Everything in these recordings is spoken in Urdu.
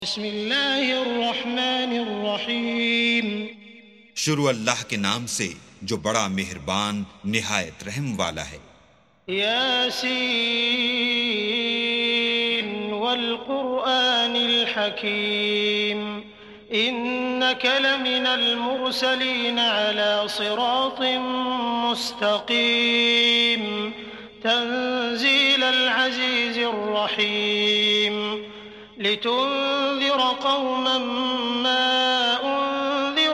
بسم اللہ الرحمن الرحیم۔ شروع اللہ کے نام سے جو بڑا مہربان نہایت رحم والا ہے۔ یاسین والقرآن الحکیم انک لمن المرسلین علی صراط مستقیم تنزیل العزیز الرحیم لتنذر قوما ما أنذر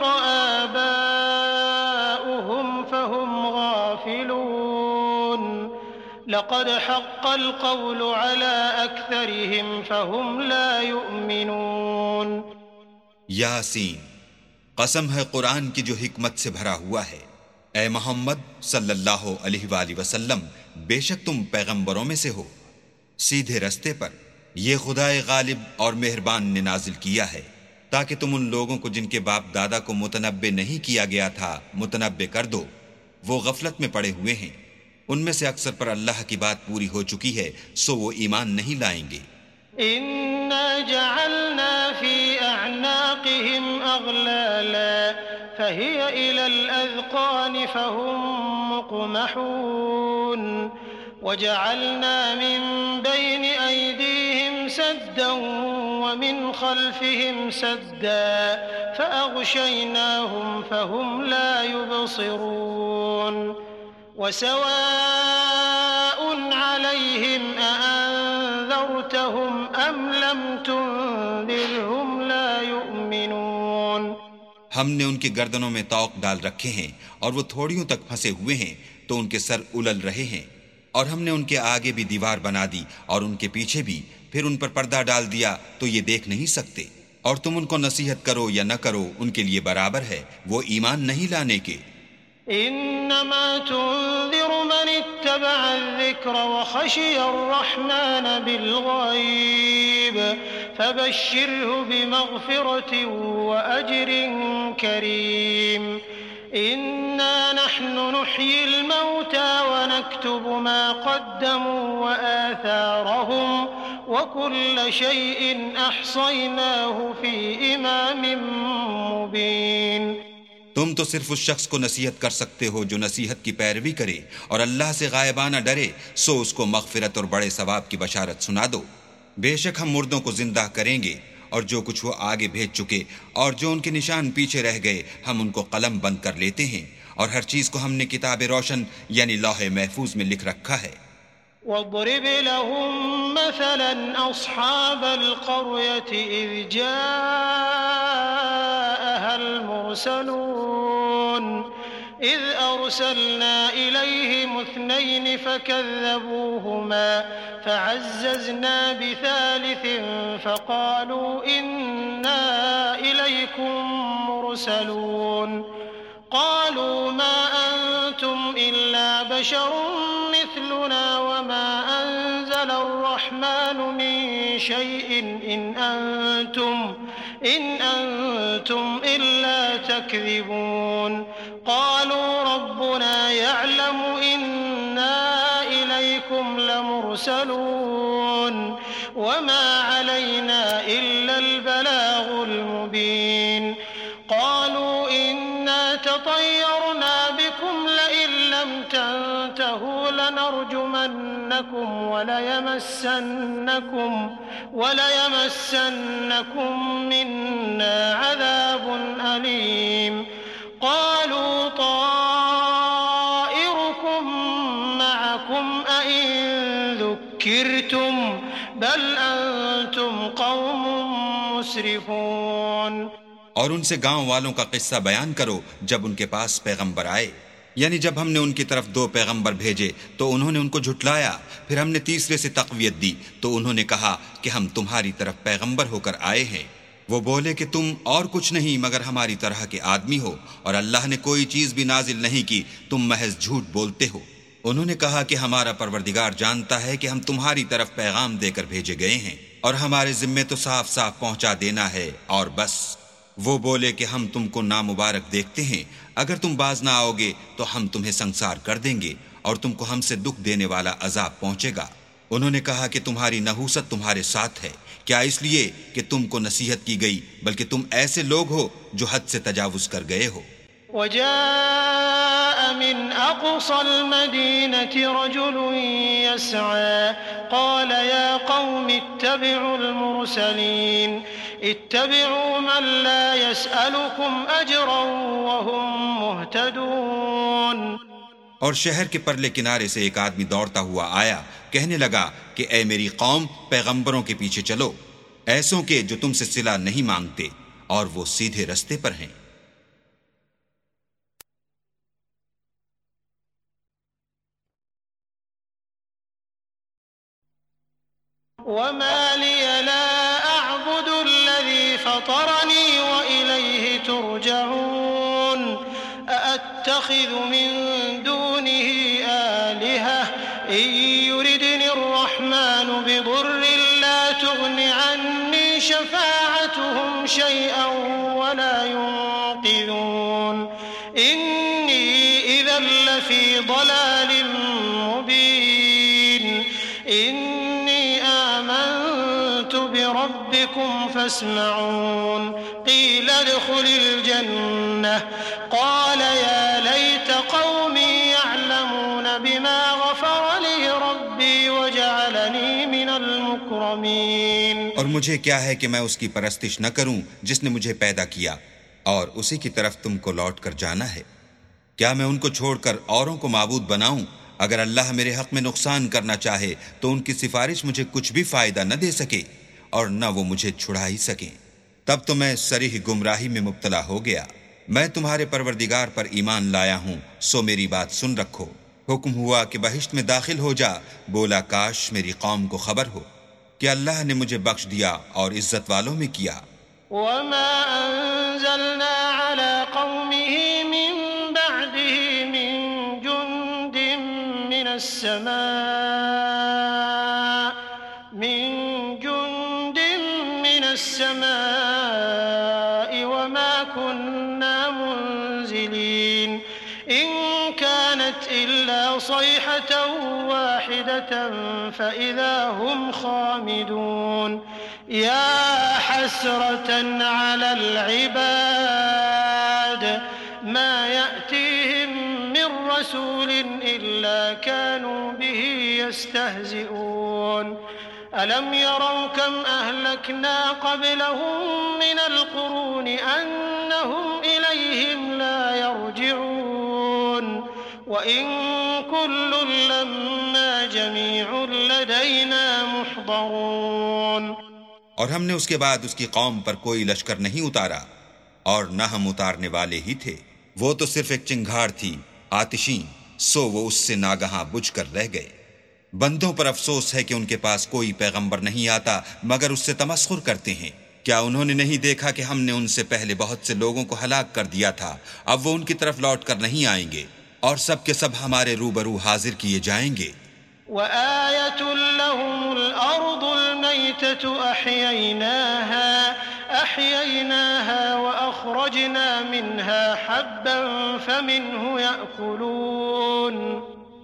آباؤهم فهم غافلون لقد حق القول على أكثرهم فهم لا يؤمنون۔ یاسین، قسم ہے قرآن کی جو حکمت سے بھرا ہوا ہے۔ اے محمد صلی اللہ علیہ وآلہ وسلم، بے شک تم پیغمبروں میں سے ہو، سیدھے رستے پر۔ یہ خدائے غالب اور مہربان نے نازل کیا ہے تاکہ تم ان لوگوں کو جن کے باپ دادا کو متنبع نہیں کیا گیا تھا متنبع کر دو۔ وہ غفلت میں پڑے ہوئے ہیں، ان میں سے اکثر پر اللہ کی بات پوری ہو چکی ہے، سو وہ ایمان نہیں لائیں گے۔ إنا جعلنا في أعناقهم أغلالا فهي إلى الأذقان فهم مقمحون وجعلنا من بين أيديهم سدا ومن خلفهم سدا فأغشيناهم فهم لا يبصرون وسواء عليهم أأنذرتهم أم لم تنذرهم لا يؤمنون۔ ہم نے ان کی گردنوں میں طوق ڈال رکھے ہیں اور وہ تھوڑیوں تک پھنسے ہوئے ہیں تو ان کے سر الل رہے ہیں، اور ہم نے ان کے آگے بھی دیوار بنا دی اور ان کے پیچھے بھی، پھر ان پر پردہ ڈال دیا تو یہ دیکھ نہیں سکتے، اور تم ان کو نصیحت کرو یا نہ کرو ان کے لیے برابر ہے، وہ ایمان نہیں لانے کے۔ انما تنذر من اتبع الذکر وخشی الرحمن بالغیب فبشره بمغفرة واجر کریم۔ إنا نحن نحيي الموتى ونكتب ما قدموا وآثارهم وكل شيء أحصيناه في إمام مبين۔ تم تو صرف اس شخص کو نصیحت کر سکتے ہو جو نصیحت کی پیروی کرے اور اللہ سے غائبانہ ڈرے، سو اس کو مغفرت اور بڑے ثواب کی بشارت سنا دو۔ بے شک ہم مردوں کو زندہ کریں گے، اور جو کچھ وہ آگے بھیج چکے اور جو ان کے نشان پیچھے رہ گئے ہم ان کو قلم بند کر لیتے ہیں، اور ہر چیز کو ہم نے کتاب روشن یعنی لوح محفوظ میں لکھ رکھا ہے۔ واضرب لهم مثلا أصحاب القرية إذ جاءها المرسلون إذ أرسلنا إليهم اثنين فكذبوهما فعززنا بثالث فقالوا إنا إليكم مرسلون قالوا ما أنتم إلا بشر مثلنا وما أنزل الرحمن من شيء إن أنتم إلا تكذبون قالوا ربنا يعلم إنا إليكم لمرسلون وما علينا إلا البلاغ المبين قالوا إنا تطيرنا بكم لئن لم تنتهوا لنرجمنكم وليمسنكم منا عذاب أليم قالوا طائركم معكم أئن ذكرتم بل أنتم قوم مسرفون۔ اور ان سے گاؤں والوں کا قصہ بیان کرو جب ان کے پاس پیغمبر آئے، یعنی جب ہم نے ان کی طرف 2 پیغمبر بھیجے تو انہوں نے ان کو جھٹلایا، پھر ہم نے تیسرے سے تقویت دی تو انہوں نے کہا کہ ہم تمہاری طرف پیغمبر ہو کر آئے ہیں۔ وہ بولے کہ تم اور کچھ نہیں مگر ہماری طرح کے آدمی ہو، اور اللہ نے کوئی چیز بھی نازل نہیں کی، تم محض جھوٹ بولتے ہو۔ انہوں نے کہا کہ ہمارا پروردگار جانتا ہے کہ ہم تمہاری طرف پیغام دے کر بھیجے گئے ہیں، اور ہمارے ذمے تو صاف صاف پہنچا دینا ہے اور بس۔ وہ بولے کہ ہم تم کو نامبارک دیکھتے ہیں، اگر تم باز نہ آؤ گے تو ہم تمہیں سنسار کر دیں گے اور تم کو ہم سے دکھ دینے والا عذاب پہنچے گا۔ انہوں نے کہا کہ تمہاری نحوست تمہارے ساتھ ہے، کیا اس لیے کہ تم کو نصیحت کی گئی، بلکہ تم ایسے لوگ ہو جو حد سے تجاوز کر گئے ہو۔ وجاء من أقصى المدينة رجل يسعى قال يا قوم اتبعوا المرسلين اتبعوا من لا يسألكم أجرا وهم مهتدون۔ اور شہر کے پرلے کنارے سے ایک آدمی دوڑتا ہوا آیا، کہنے لگا کہ اے میری قوم، پیغمبروں کے پیچھے چلو، ایسوں کے جو تم سے صلہ نہیں مانگتے اور وہ سیدھے رستے پر ہیں۔ وما لي لا أعبد الذي فطرني وإليه ترجعون أأتخذ من دونه آلهة إن يردني الرحمن بضر لا تغن عني شفاعتهم شيئا ولا ينقذون إني إذا لفي ضلال مبين إني آمنت بربكم فاسمعون قيل ادخل الجنة قال يا ليت قومي يعلمون بما غفر لي ربي وجعلني من المكرمين۔ اور مجھے کیا ہے کہ میں اس کی پرستش نہ کروں جس نے مجھے پیدا کیا، اور اسی کی طرف تم کو لوٹ کر جانا ہے۔ کیا میں ان کو چھوڑ کر اوروں کو معبود بناؤں؟ اگر اللہ میرے حق میں نقصان کرنا چاہے تو ان کی سفارش مجھے کچھ بھی فائدہ نہ دے سکے اور نہ وہ مجھے چھڑا ہی سکیں۔ تب تو میں صریح گمراہی میں مبتلا ہو گیا۔ میں تمہارے پروردگار پر ایمان لایا ہوں، سو میری بات سن رکھو۔ حکم ہوا کہ بہشت میں داخل ہو جا، بولا کاش میری قوم کو خبر ہو کہ اللہ نے مجھے بخش دیا اور عزت والوں میں کیا۔ وما أنزلنا على قومه من بعده من جند من السماء وما كنا منزلين إن كانت إلا صيحة واحدة فإذا هم خامدون يا حسرة على العباد ما يأتيهم من رسول إلا كانوا به يستهزئون ألم يروا كم أهلكنا قبلهم من القرون أنهم إليهم لا يرجعون وإن كل لما جميع لدينا محضرون۔ اور ہم نے اس کے بعد اس کی قوم پر کوئی لشکر نہیں اتارا، اور نہ ہم اتارنے والے ہی تھے۔ وہ تو صرف ایک چنگھاڑ تھی آتشین، سو وہ اس سے ناگہاں بجھ کر رہ گئے۔ بندوں پر افسوس ہے کہ ان کے پاس کوئی پیغمبر نہیں آتا مگر اس سے تمسخر کرتے ہیں۔ کیا انہوں نے نہیں دیکھا کہ ہم نے ان سے پہلے بہت سے لوگوں کو ہلاک کر دیا تھا، اب وہ ان کی طرف لوٹ کر نہیں آئیں گے، اور سب کے سب ہمارے روبرو حاضر کیے جائیں گے۔ وآية لهم الأرض الميتة أحييناها وأخرجنا منها حبا فمنه يأكلون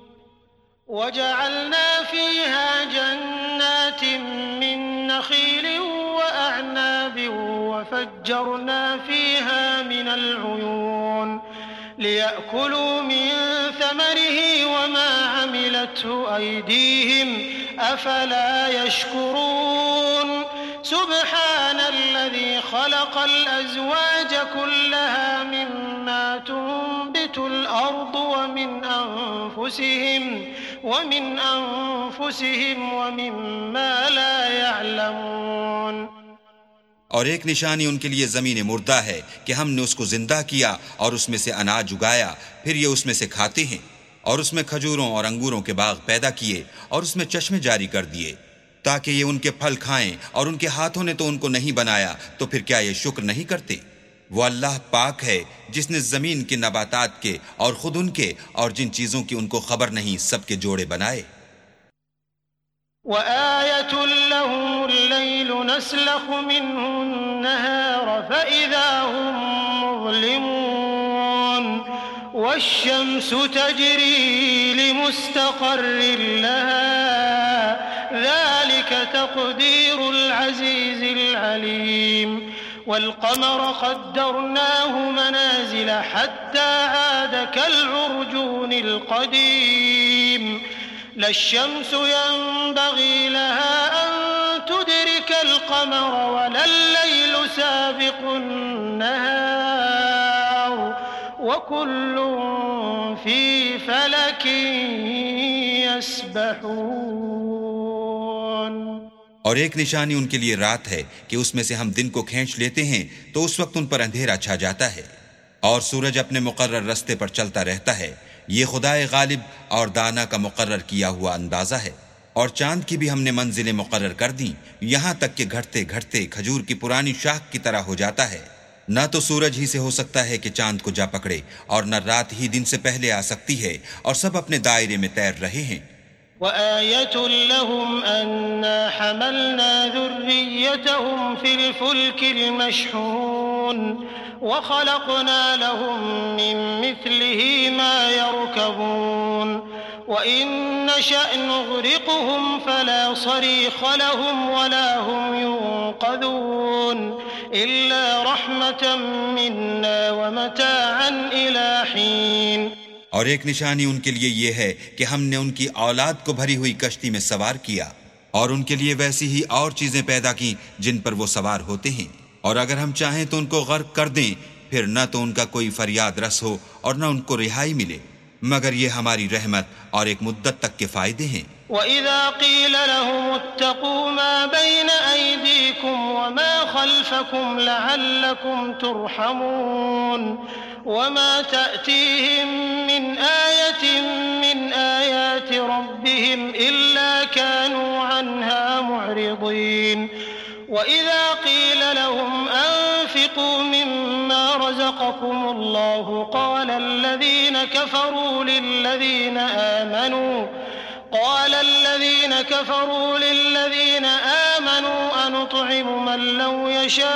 وجعلنا فيها جنات من نخيل وأعناب وفجرنا فيها من العيون ليأكلوا من ثمره وما عملته أيديهم أفلا يشكرون سبحان الذي خلق الأزواج كلها مما تنبت الأرض ومن أنفسهم ومما لا يعلمون۔ اور ایک نشانی ان کے لیے زمین مردہ ہے کہ ہم نے اس کو زندہ کیا اور اس میں سے اناج اگایا، پھر یہ اس میں سے کھاتے ہیں، اور اس میں کھجوروں اور انگوروں کے باغ پیدا کیے اور اس میں چشمے جاری کر دیے تاکہ یہ ان کے پھل کھائیں، اور ان کے ہاتھوں نے تو ان کو نہیں بنایا، تو پھر کیا یہ شکر نہیں کرتے؟ وہ اللہ پاک ہے جس نے زمین کے نباتات کے اور خود ان کے اور جن چیزوں کی ان کو خبر نہیں سب کے جوڑے بنائے۔ وآية لهم الليل نسلخ منه النهار فإذا هم مظلمون والشمس تجري لمستقر لها ذلك تقدير العزيز العليم والقمر قدرناه منازل حتى عاد كالعرجون القديم لا الشمس ينبغي لها أن تدرك القمر ولا الليل سابق النهار وكل في فلك يسبحون۔ اور ایک نشانی ان کے لیے رات ہے کہ اس میں سے ہم دن کو کھینچ لیتے ہیں تو اس وقت ان پر اندھیرا چھا جاتا ہے، اور سورج اپنے مقرر رستے پر چلتا رہتا ہے۔ یہ خدائے غالب اور دانا کا مقرر کیا ہوا اندازہ ہے۔ اور چاند کی بھی ہم نے منزلیں مقرر کر دیں، یہاں تک کہ گھٹتے گھٹتے کھجور کی پرانی شاخ کی طرح ہو جاتا ہے۔ نہ تو سورج ہی سے ہو سکتا ہے کہ چاند کو جا پکڑے، اور نہ رات ہی دن سے پہلے آ سکتی ہے، اور سب اپنے دائرے میں تیر رہے ہیں۔ وآية لهم أنا حملنا ذريتهم في الفلك المشحون وخلقنا لهم من مثله ما يركبون وإن نشأ نغرقهم فلا صريخ لهم ولا هم ينقذون إلا رحمة منا ومتاعا إلى حين۔ اور ایک نشانی ان کے لیے یہ ہے کہ ہم نے ان کی اولاد کو بھری ہوئی کشتی میں سوار کیا، اور ان کے لیے ویسی ہی اور چیزیں پیدا کی جن پر وہ سوار ہوتے ہیں، اور اگر ہم چاہیں تو ان کو غرق کر دیں، پھر نہ تو ان کا کوئی فریاد رس ہو اور نہ ان کو رہائی ملے، مگر یہ ہماری رحمت اور ایک مدت تک کے فائدے ہیں۔ وَإِذَا قِيلَ لَهُمُ اتَّقُوا مَا بَيْنَ أَيْدِيكُمْ وَمَا خَلْفَكُمْ لَعَلَّكُمْ تُرْحَمُونَ وَمَا تَأْتِيهِمْ مِنْ آيَةٍ مِنْ آيَاتِ رَبِّهِمْ إِلَّا كَانُوا عَنْهَا مُعْرِضِينَ وَإِذَا قِيلَ لَهُمْ أَنفِقُوا مِمَّا رَزَقَكُمُ اللَّهُ قَالَ الَّذِينَ كفروا للذين آمنوا أنطعم من لو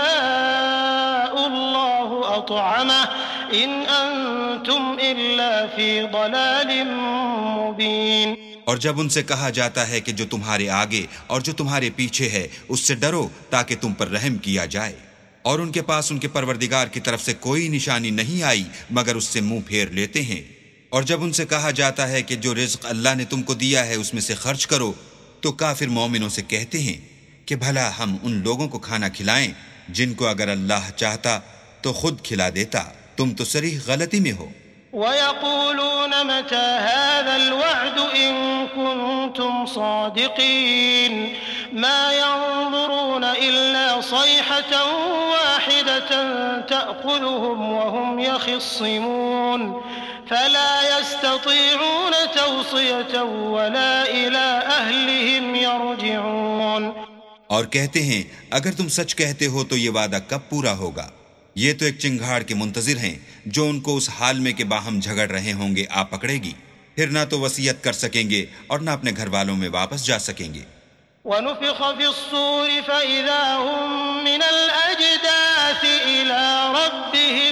يشاء الله أطعمه إن أنتم إلا في ضلال مبين۔ اور جب ان سے کہا جاتا ہے کہ جو تمہارے آگے اور جو تمہارے پیچھے ہے اس سے ڈرو تاکہ تم پر رحم کیا جائے، اور ان کے پاس ان کے پروردگار کی طرف سے کوئی نشانی نہیں آئی مگر اس سے منہ پھیر لیتے ہیں۔ اور جب ان سے کہا جاتا ہے کہ جو رزق اللہ نے تم کو دیا ہے اس میں سے خرچ کرو، تو کافر مومنوں سے کہتے ہیں کہ بھلا ہم ان لوگوں کو کھانا کھلائیں جن کو اگر اللہ چاہتا تو خود کھلا دیتا، تم تو صریح غلطی میں ہو۔ وَيَقُولُونَ مَتَى هَذَا الْوَعْدُ إِن كُنتُمْ صَادِقِينَ مَا يَنظُرُونَ إِلَّا صَيْحَةً وَاحِدَةً تَأْخُذُهُمْ وَهُمْ يَخِصِّمُونَ فلا يستطيعون توصية ولا إلى أهلهم يرجعون۔ اور کہتے ہیں اگر تم سچ کہتے ہو تو یہ وعدہ کب پورا ہوگا؟ یہ تو ایک چنگھاڑ کے منتظر ہیں جو ان کو اس حال میں کہ باہم جھگڑ رہے ہوں گے آ پکڑے گی، پھر نہ تو وصیت کر سکیں گے اور نہ اپنے گھر والوں میں واپس جا سکیں گے۔ وَنُفِخَ فِي الصُّورِ فَإِذَا هُم مِّنَ الْأَجْدَاثِ إِلَى رَبِّهِمْ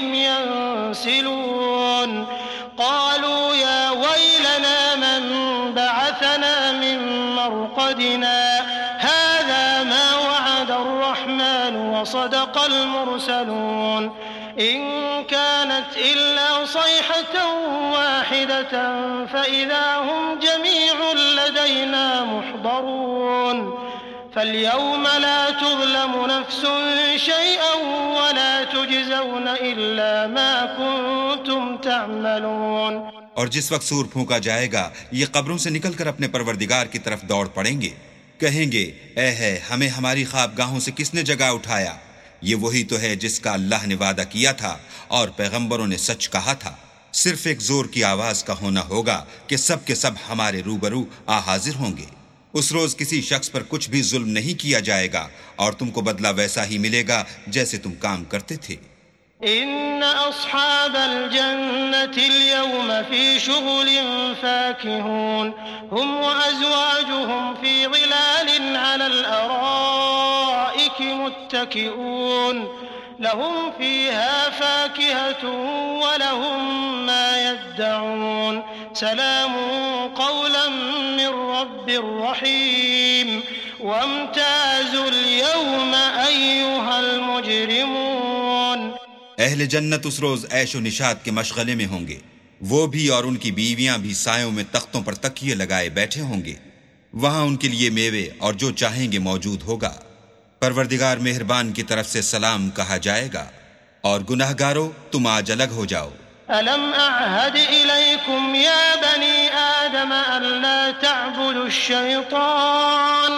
يَنسِلُونَ قالوا يا ويلنا من بعثنا من مرقدنا هذا ما وعد الرحمن وصدق المرسلون إن كانت إلا صيحة واحدة فإذا هم جميع لدينا محضرون فاليوم لا تظلم نفس شيئا ولا تجزون إلا ما كنتم تعملون۔ اور جس وقت سور پھونکا جائے گا یہ قبروں سے نکل کر اپنے پروردگار کی طرف دوڑ پڑیں گے، کہیں گے اے ہے ہمیں ہماری خوابگاہوں سے کس نے جگا اٹھایا؟ یہ وہی تو ہے جس کا اللہ نے وعدہ کیا تھا اور پیغمبروں نے سچ کہا تھا۔ صرف ایک زور کی آواز کا ہونا ہوگا کہ سب کے سب ہمارے روبرو حاضر ہوں گے۔ اس روز کسی شخص پر کچھ بھی ظلم نہیں کیا جائے گا اور تم کو بدلہ ویسا ہی ملے گا جیسے تم کام کرتے تھے۔ ان اصحاب الجنة اليوم في شغل فاكهون هم وازواجهم في ظلال على الارائك متكئون لهم فيها فاكهة ولهم ما يدعون سلام قولا من رب رحيم وامتازوا اليوم أيها المجرمون۔ اہل جنت اس روز عیش و نشاط کے مشغلے میں ہوں گے، وہ بھی اور ان کی بیویاں بھی سایوں میں تختوں پر تکیے لگائے بیٹھے ہوں گے، وہاں ان کے لیے میوے اور جو چاہیں گے موجود ہوگا۔ پروردگار مہربان کی طرف سے سلام کہا جائے گا، اور گناہگارو تم آج الگ ہو جاؤ۔ ألم أعهد إليكم يا بني آدم ألا تعبدوا الشيطان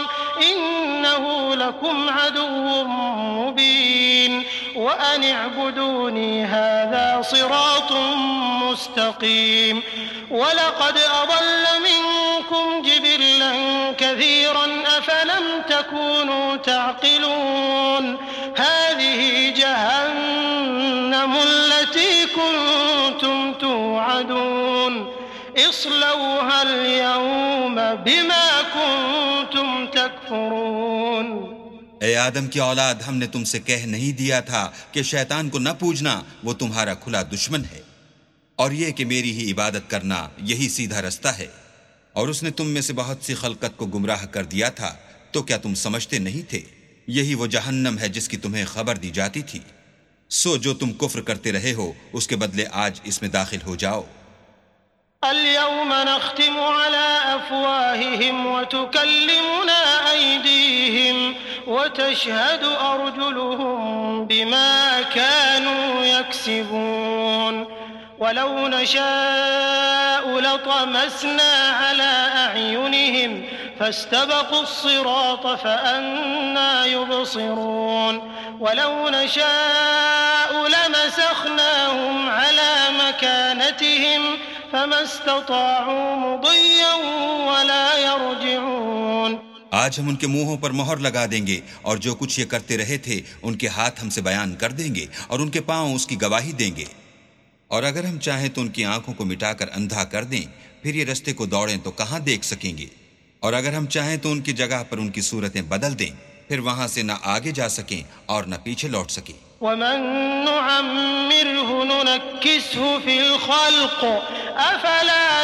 إنه لكم عدو مبين وأن اعبدوني هذا صراط مستقيم ولقد أضل منكم جبلا كثيرا أفلم تكونوا تعقلون هذه جهنم التي كنتم توعدون اصلوها اليوم بما كنتم تكفرون۔ اے آدم کی اولاد، ہم نے تم سے کہہ نہیں دیا تھا کہ شیطان کو نہ پوجنا، وہ تمہارا کھلا دشمن ہے، اور یہ کہ میری ہی عبادت کرنا یہی سیدھا رستہ ہے، اور اس نے تم میں سے بہت سی خلقت کو گمراہ کر دیا تھا، تو کیا تم سمجھتے نہیں تھے؟ یہی وہ جہنم ہے جس کی تمہیں خبر دی جاتی تھی، سو جو تم کفر کرتے رہے ہو اس کے بدلے آج اس میں داخل ہو جاؤ۔ اليوم نختم على أفواههم وتكلمنا أيديهم وتشهد أرجلهم بما كانوا يكسبون ولو نشاء لطمسنا على أعينهم فاستبقوا الصراط فأنى يبصرون ولو نشاء لمسخناهم على مكانتهم فما استطاعوا مضيا ولا يرجعون۔ آج ہم ان کے منہوں پر مہر لگا دیں گے، اور جو کچھ یہ کرتے رہے تھے ان کے ہاتھ ہم سے بیان کر دیں گے، اور ان کے پاؤں اس کی گواہی دیں گے، اور اگر ہم چاہیں تو ان کی آنکھوں کو مٹا کر اندھا کر دیں، پھر یہ رستے کو دوڑیں تو کہاں دیکھ سکیں گے، اور اگر ہم چاہیں تو ان کی جگہ پر ان کی صورتیں بدل دیں، پھر وہاں سے نہ آگے جا سکیں اور نہ پیچھے لوٹ سکیں۔ ومن نعمره ننكسه في الخلق أفلا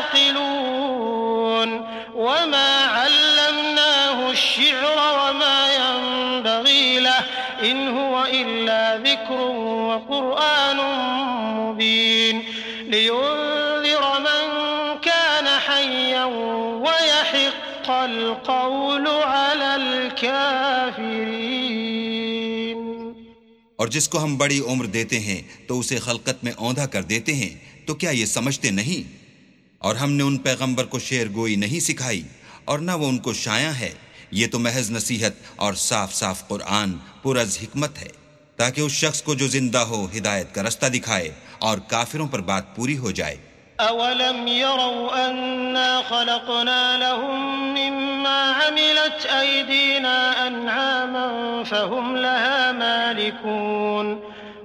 يعقلون وما علمناه الشعر وما ينبغي له إن هو إلا ذكر وقرآن مبين لينذر من كان حيا ويحق القول على الكافرين۔ اور جس کو ہم بڑی عمر دیتے ہیں تو اسے خلقت میں اوندھا کر دیتے ہیں، تو کیا یہ سمجھتے نہیں؟ اور ہم نے ان پیغمبر کو شعر گوئی نہیں سکھائی، اور نہ وہ ان کو شایع ہے، یہ تو محض نصیحت اور صاف صاف قرآن پر از حکمت ہے، تاکہ اس شخص کو جو زندہ ہو ہدایت کا رستہ دکھائے اور کافروں پر بات پوری ہو جائے۔ أولم يروا أنا خلقنا لهم مما عملت أيدينا أنعاما فهم لها مالكون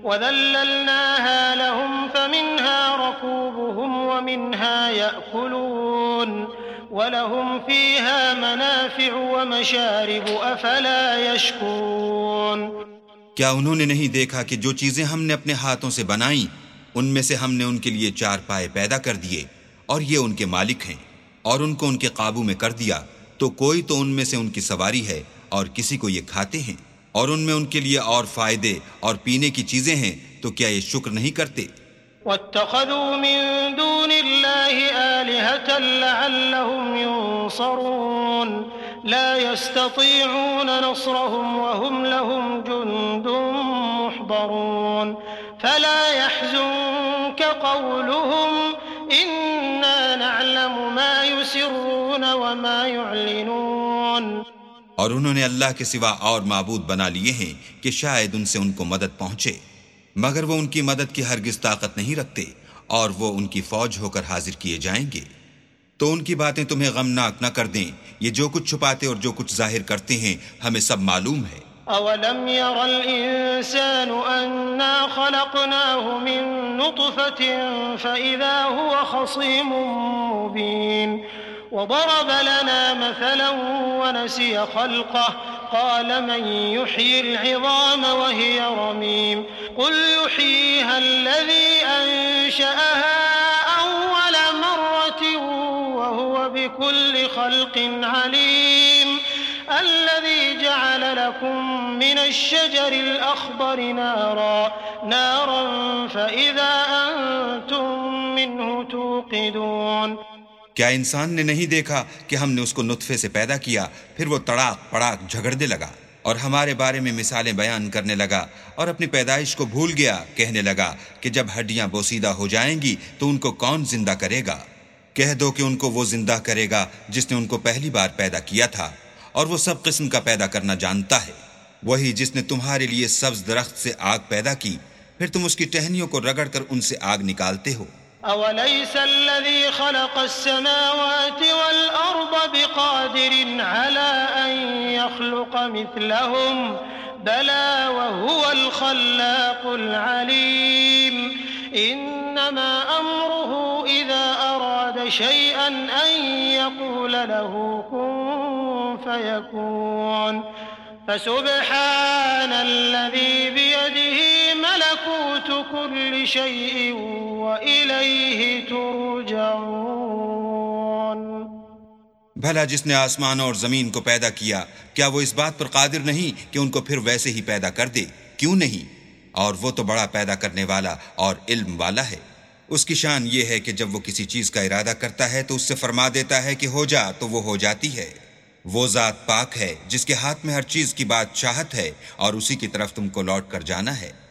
وذللناها لهم فمنها ركوبهم ومنها يأكلون ولهم فيها منافع ومشارب أفلا يشكرون۔ کیا انہوں نے نہیں دیکھا کہ جو چیزیں ہم نے اپنے ہاتھوں سے بنائیں ان میں سے ہم نے ان کے لیے 4 پائے پیدا کر دیے، اور یہ ان کے مالک ہیں، اور ان کو ان کے قابو میں کر دیا، تو کوئی تو ان میں سے ان کی سواری ہے اور کسی کو یہ کھاتے ہیں، اور ان میں ان کے لیے اور فائدے اور پینے کی چیزیں ہیں، تو کیا یہ شکر نہیں کرتے؟ واتخذوا من دون الله آلهة لعلهم ينصرون لا يستطيعون نصرهم وهم لهم جند محضرون فلا يحزنك قولهم إنا نعلم ما يسرون وما يعلنون۔ اور انہوں نے اللہ کے سوا اور معبود بنا لیے ہیں کہ شاید ان سے ان کو مدد پہنچے، مگر وہ ان کی مدد کی ہرگز طاقت نہیں رکھتے، اور وہ ان کی فوج ہو کر حاضر کیے جائیں گے۔ تو ان کی باتیں تمہیں غمناک نہ کر دیں، یہ جو کچھ چھپاتے اور جو کچھ ظاہر کرتے ہیں ہمیں سب معلوم ہے۔ أولم ير الإنسان أنا خلقناه من نطفة فإذا هو خصيم مبين وضرب لنا مثلا ونسي خلقه قال من يحيي العظام وهي رميم قل يحييها الذي أنشأها أول مرة بكل خلق عليم الذي جعل لكم من الشجر الأخضر نارا فإذا أنتم منه توقدون۔ کیا انسان نے نہیں دیکھا کہ ہم نے اس کو نطفے سے پیدا کیا، پھر وہ تڑاک پڑاک جھگڑنے لگا اور ہمارے بارے میں مثالیں بیان کرنے لگا اور اپنی پیدائش کو بھول گیا، کہنے لگا کہ جب ہڈیاں بوسیدہ ہو جائیں گی تو ان کو کون زندہ کرے گا؟ کہہ دو کہ ان کو وہ زندہ کرے گا جس نے ان کو پہلی بار پیدا کیا تھا، اور وہ سب قسم کا پیدا کرنا جانتا ہے، وہی جس نے تمہارے لیے سبز درخت سے آگ پیدا کی، پھر تم اس کی ٹہنیوں کو رگڑ کر ان سے آگ نکالتے ہو۔ أوليس الذي خلق السماوات والأرض بقادر على أن يخلق مثلهم بلى وهو الخلاق العليم إنما أمره إذا أراد شيئا أن يقول له كن فيكون فسبحان الذي بيده ملكوت كل شيء وإليه ترجعون۔ بھلا جس نے آسمان اور زمین کو پیدا کیا، کیا وہ اس بات پر قادر نہیں کہ ان کو پھر ویسے ہی پیدا کر دے؟ کیوں نہیں؟ اور وہ تو بڑا پیدا کرنے والا اور علم والا ہے۔ اس کی شان یہ ہے کہ جب وہ کسی چیز کا ارادہ کرتا ہے تو اس سے فرما دیتا ہے کہ ہو جا، تو وہ ہو جاتی ہے۔ وہ ذات پاک ہے جس کے ہاتھ میں ہر چیز کی بادشاہت ہے، اور اسی کی طرف تم کو لوٹ کر جانا ہے۔